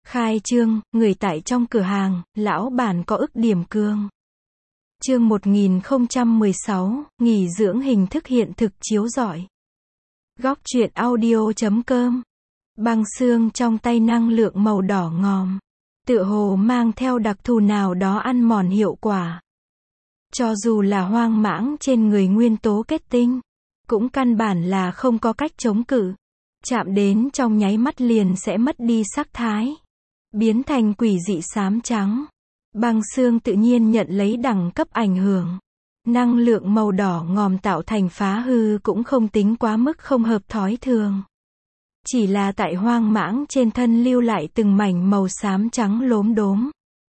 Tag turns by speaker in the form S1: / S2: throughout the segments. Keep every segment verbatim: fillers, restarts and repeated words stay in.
S1: Khai trương, người tại trong cửa hàng, lão bản có ức điểm cương. Chương một nghìn không trăm mười sáu, nghỉ dưỡng hình thức hiện thực chiếu rọi. Góc truyện audio chấm com. Băng xương trong tay năng lượng màu đỏ ngòm, tựa hồ mang theo đặc thù nào đó ăn mòn hiệu quả. Cho dù là hoang mãng trên người nguyên tố kết tinh, cũng căn bản là không có cách chống cự. Chạm đến trong nháy mắt liền sẽ mất đi sắc thái, biến thành quỷ dị xám trắng. Băng xương tự nhiên nhận lấy đẳng cấp ảnh hưởng. Năng lượng màu đỏ ngòm tạo thành phá hư cũng không tính quá mức không hợp thói thường. Chỉ là tại hoang mãng trên thân lưu lại từng mảnh màu xám trắng lốm đốm,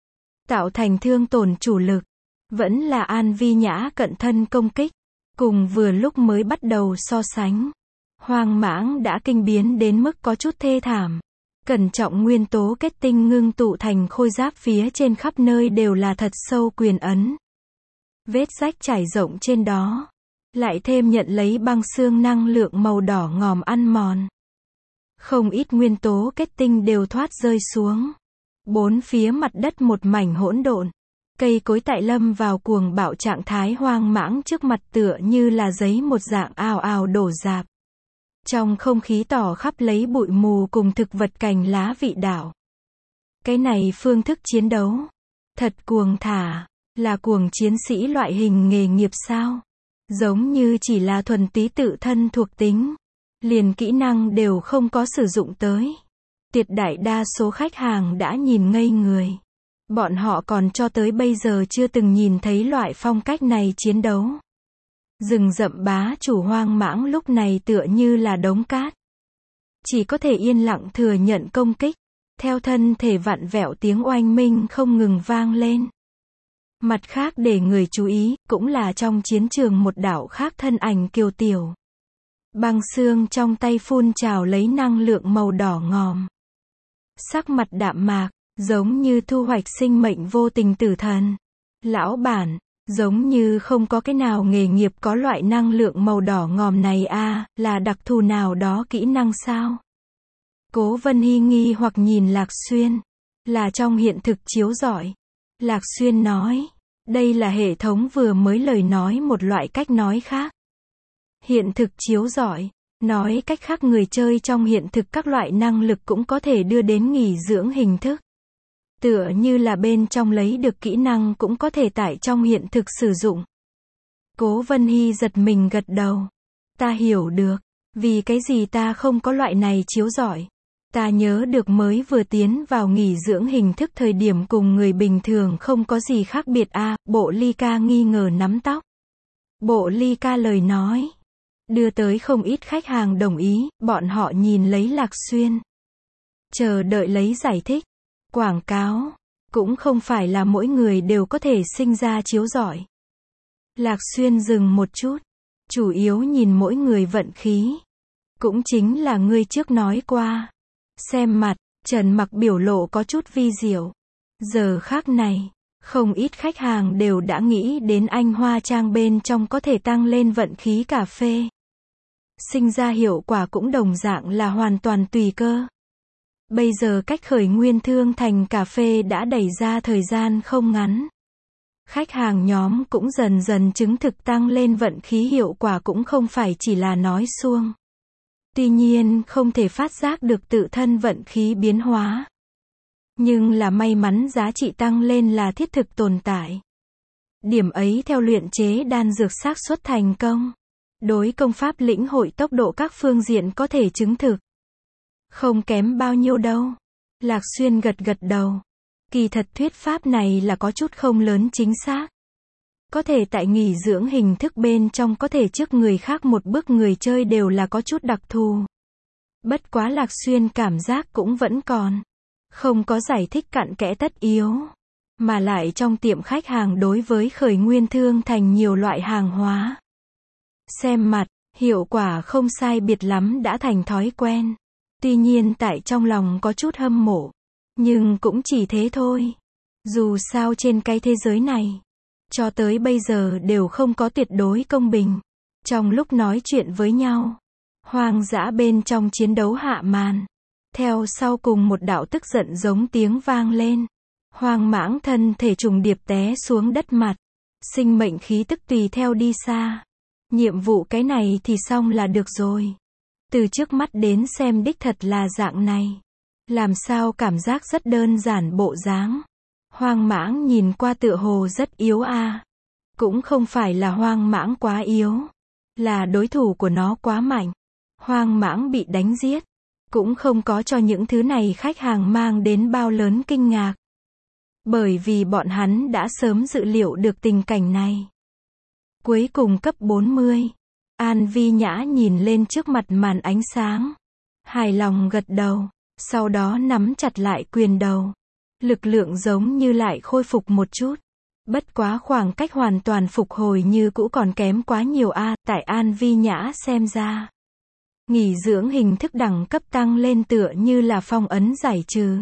S1: tạo thành thương tổn chủ lực. Vẫn là An Vi Nhã cận thân công kích. Cùng vừa lúc mới bắt đầu so sánh, hoang mãng đã kinh biến đến mức có chút thê thảm. Cẩn trọng nguyên tố kết tinh ngưng tụ thành khôi giáp, phía trên khắp nơi đều là thật sâu quyền ấn. Vết rách trải rộng trên đó. Lại thêm nhận lấy băng xương năng lượng màu đỏ ngòm ăn mòn. Không ít nguyên tố kết tinh đều thoát rơi xuống. Bốn phía mặt đất một mảnh hỗn độn. Cây cối tại lâm vào cuồng bạo trạng thái, hoang mãng trước mặt tựa như là giấy một dạng ào ào đổ rạp. Trong không khí tỏ khắp lấy bụi mù cùng thực vật cành lá vị đạo. Cái này phương thức chiến đấu, thật cuồng thả, là cuồng chiến sĩ loại hình nghề nghiệp sao? Giống như chỉ là thuần túy tự thân thuộc tính, liền kỹ năng đều không có sử dụng tới. Tuyệt đại đa số khách hàng đã nhìn ngây người. Bọn họ còn cho tới bây giờ chưa từng nhìn thấy loại phong cách này chiến đấu. Rừng rậm bá chủ hoang mãng lúc này tựa như là đống cát. Chỉ có thể yên lặng thừa nhận công kích. Theo thân thể vặn vẹo tiếng oanh minh không ngừng vang lên. Mặt khác để người chú ý, cũng là trong chiến trường một đạo khác thân ảnh kiều tiểu. Băng xương trong tay phun trào lấy năng lượng màu đỏ ngòm. Sắc mặt đạm mạc, giống như thu hoạch sinh mệnh vô tình tử thần. Lão bản, giống như không có cái nào nghề nghiệp có loại năng lượng màu đỏ ngòm này a, à, là đặc thù nào đó kỹ năng sao? Cố Vân Hy nghi hoặc nhìn Lạc Xuyên. Là trong hiện thực chiếu rọi. Lạc Xuyên nói, đây là hệ thống vừa mới lời nói một loại cách nói khác. Hiện thực chiếu rọi, nói cách khác người chơi trong hiện thực các loại năng lực cũng có thể đưa đến nghỉ dưỡng hình thức. Tựa như là bên trong lấy được kỹ năng cũng có thể tại trong hiện thực sử dụng. Cố Vân Hy giật mình gật đầu. Ta hiểu được, vì cái gì ta không có loại này chiếu rọi. Ta nhớ được mới vừa tiến vào nghỉ dưỡng hình thức thời điểm cùng người bình thường không có gì khác biệt a. À, Bộ Ly Ca nghi ngờ nắm tóc. Bộ Ly Ca lời nói đưa tới không ít khách hàng đồng ý, bọn họ nhìn lấy Lạc Xuyên, chờ đợi lấy giải thích. Quảng cáo, cũng không phải là mỗi người đều có thể sinh ra chiếu rọi. Lạc Xuyên dừng một chút, chủ yếu nhìn mỗi người vận khí. Cũng chính là ngươi trước nói qua. Xem mặt, Trần Mặc biểu lộ có chút vi diệu. Giờ khác này, không ít khách hàng đều đã nghĩ đến anh hoa trang bên trong có thể tăng lên vận khí cà phê. Sinh ra hiệu quả cũng đồng dạng là hoàn toàn tùy cơ. Bây giờ cách khởi nguyên thương thành cà phê đã đẩy ra thời gian không ngắn. Khách hàng nhóm cũng dần dần chứng thực tăng lên vận khí hiệu quả cũng không phải chỉ là nói suông. Tuy nhiên không thể phát giác được tự thân vận khí biến hóa. Nhưng là may mắn giá trị tăng lên là thiết thực tồn tại. Điểm ấy theo luyện chế đan dược xác suất thành công. Đối công pháp lĩnh hội tốc độ các phương diện có thể chứng thực. Không kém bao nhiêu đâu. Lạc Xuyên gật gật đầu. Kỳ thật thuyết pháp này là có chút không lớn chính xác. Có thể tại nghỉ dưỡng hình thức bên trong có thể trước người khác một bước người chơi đều là có chút đặc thù. Bất quá Lạc Xuyên cảm giác cũng vẫn còn. Không có giải thích cặn kẽ tất yếu. Mà lại trong tiệm khách hàng đối với khởi nguyên thương thành nhiều loại hàng hóa. Xem mặt, hiệu quả không sai biệt lắm đã thành thói quen. Tuy nhiên tại trong lòng có chút hâm mộ. Nhưng cũng chỉ thế thôi. Dù sao trên cái thế giới này, cho tới bây giờ đều không có tuyệt đối công bình. Trong lúc nói chuyện với nhau, hoang dã bên trong chiến đấu hạ màn. Theo sau cùng một đạo tức giận giống tiếng vang lên. Hoang mãng thân thể trùng điệp té xuống đất mặt. Sinh mệnh khí tức tùy theo đi xa. Nhiệm vụ cái này thì xong là được rồi. Từ trước mắt đến xem đích thật là dạng này. Làm sao cảm giác rất đơn giản bộ dáng. Hoang mãng nhìn qua tựa hồ rất yếu a. À. Cũng không phải là hoang mãng quá yếu. Là đối thủ của nó quá mạnh. Hoang mãng bị đánh giết. Cũng không có cho những thứ này khách hàng mang đến bao lớn kinh ngạc. Bởi vì bọn hắn đã sớm dự liệu được tình cảnh này. Cuối cùng cấp bốn mươi. An Vi Nhã nhìn lên trước mặt màn ánh sáng. Hài lòng gật đầu. Sau đó nắm chặt lại quyền đầu. Lực lượng giống như lại khôi phục một chút. Bất quá khoảng cách hoàn toàn phục hồi như cũ còn kém quá nhiều a. À, tại An Vi Nhã xem ra. Nghỉ dưỡng hình thức đẳng cấp tăng lên tựa như là phong ấn giải trừ.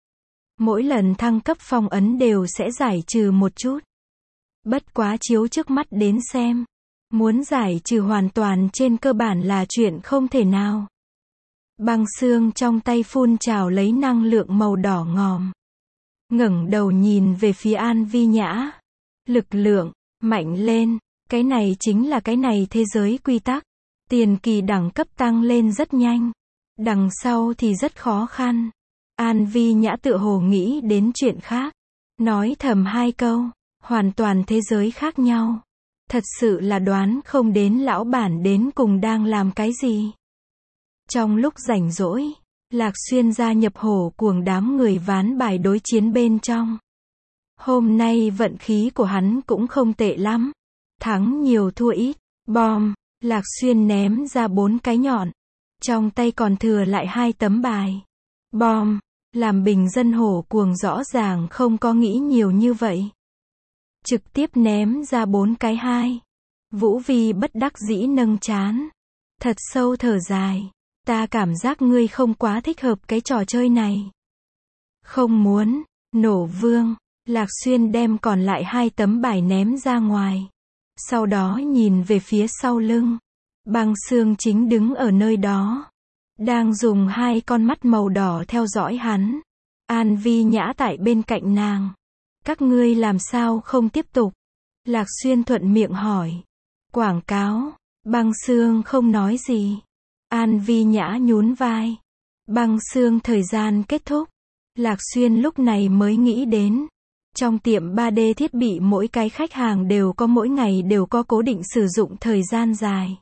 S1: Mỗi lần thăng cấp phong ấn đều sẽ giải trừ một chút. Bất quá chiếu trước mắt đến xem. Muốn giải trừ hoàn toàn trên cơ bản là chuyện không thể nào. Băng xương trong tay phun trào lấy năng lượng màu đỏ ngòm. Ngẩng đầu nhìn về phía An Vi Nhã. Lực lượng, mạnh lên, cái này chính là cái này thế giới quy tắc. Tiền kỳ đẳng cấp tăng lên rất nhanh. Đằng sau thì rất khó khăn. An Vi Nhã tựa hồ nghĩ đến chuyện khác. Nói thầm hai câu, hoàn toàn thế giới khác nhau. Thật sự là đoán không đến lão bản đến cùng đang làm cái gì. Trong lúc rảnh rỗi, Lạc Xuyên gia nhập hổ cuồng đám người ván bài đối chiến bên trong. Hôm nay vận khí của hắn cũng không tệ lắm. Thắng nhiều thua ít. Bom, Lạc Xuyên ném ra bốn cái nhọn. Trong tay còn thừa lại hai tấm bài. Bom, làm bình dân hổ cuồng rõ ràng không có nghĩ nhiều như vậy. Trực tiếp ném ra bốn cái hai. Vũ Vi bất đắc dĩ nâng trán. Thật sâu thở dài. Ta cảm giác ngươi không quá thích hợp cái trò chơi này. Không muốn. Nổ vương. Lạc Xuyên đem còn lại hai tấm bài ném ra ngoài. Sau đó nhìn về phía sau lưng. Băng xương chính đứng ở nơi đó. Đang dùng hai con mắt màu đỏ theo dõi hắn. An Vi Nhã tại bên cạnh nàng. Các ngươi làm sao không tiếp tục? Lạc Xuyên thuận miệng hỏi. Quảng cáo. Băng xương không nói gì. An Vi Nhã nhún vai. Băng xương thời gian kết thúc. Lạc Xuyên lúc này mới nghĩ đến. Trong tiệm ba D thiết bị mỗi cái khách hàng đều có mỗi ngày đều có cố định sử dụng thời gian dài.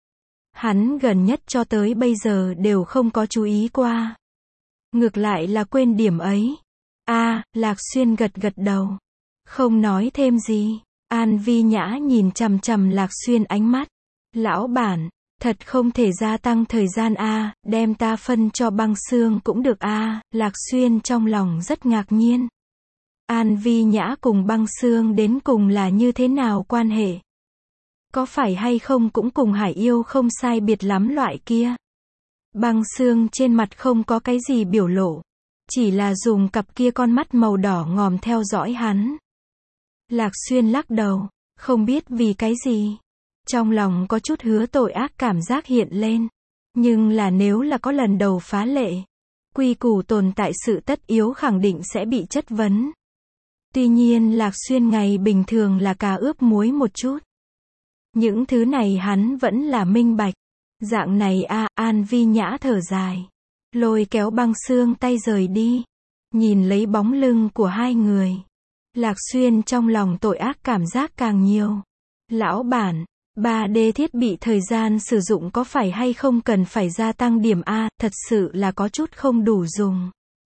S1: Hắn gần nhất cho tới bây giờ đều không có chú ý qua. Ngược lại là quên điểm ấy. A, à, Lạc Xuyên gật gật đầu. Không nói thêm gì. An Vi Nhã nhìn chằm chằm Lạc Xuyên ánh mắt. Lão bản, thật không thể gia tăng thời gian a, à, đem ta phân cho băng xương cũng được a. À. Lạc Xuyên trong lòng rất ngạc nhiên. An Vi Nhã cùng băng xương đến cùng là như thế nào quan hệ? Có phải hay không cũng cùng Hải Yêu không sai biệt lắm loại kia? Băng xương trên mặt không có cái gì biểu lộ. Chỉ là dùng cặp kia con mắt màu đỏ ngòm theo dõi hắn. Lạc Xuyên lắc đầu. Không biết vì cái gì. Trong lòng có chút hứa tội ác cảm giác hiện lên. Nhưng là nếu là có lần đầu phá lệ. Quy củ tồn tại sự tất yếu khẳng định sẽ bị chất vấn. Tuy nhiên Lạc Xuyên ngày bình thường là cà ướp muối một chút. Những thứ này hắn vẫn là minh bạch. Dạng này a, à, An Vi Nhã thở dài. Lôi kéo băng xương tay rời đi. Nhìn lấy bóng lưng của hai người. Lạc Xuyên trong lòng tội ác cảm giác càng nhiều. Lão bản, ba D thiết bị thời gian sử dụng có phải hay không cần phải gia tăng điểm A, thật sự là có chút không đủ dùng.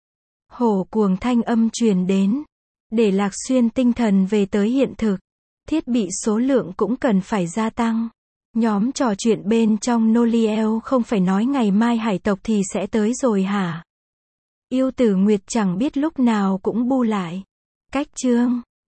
S1: Hổ cuồng thanh âm truyền đến. Để Lạc Xuyên tinh thần về tới hiện thực. Thiết bị số lượng cũng cần phải gia tăng. Nhóm trò chuyện bên trong Noliel không phải nói ngày mai hải tộc thì sẽ tới rồi hả? Yêu Tử Nguyệt chẳng biết lúc nào cũng bu lại. Cách chương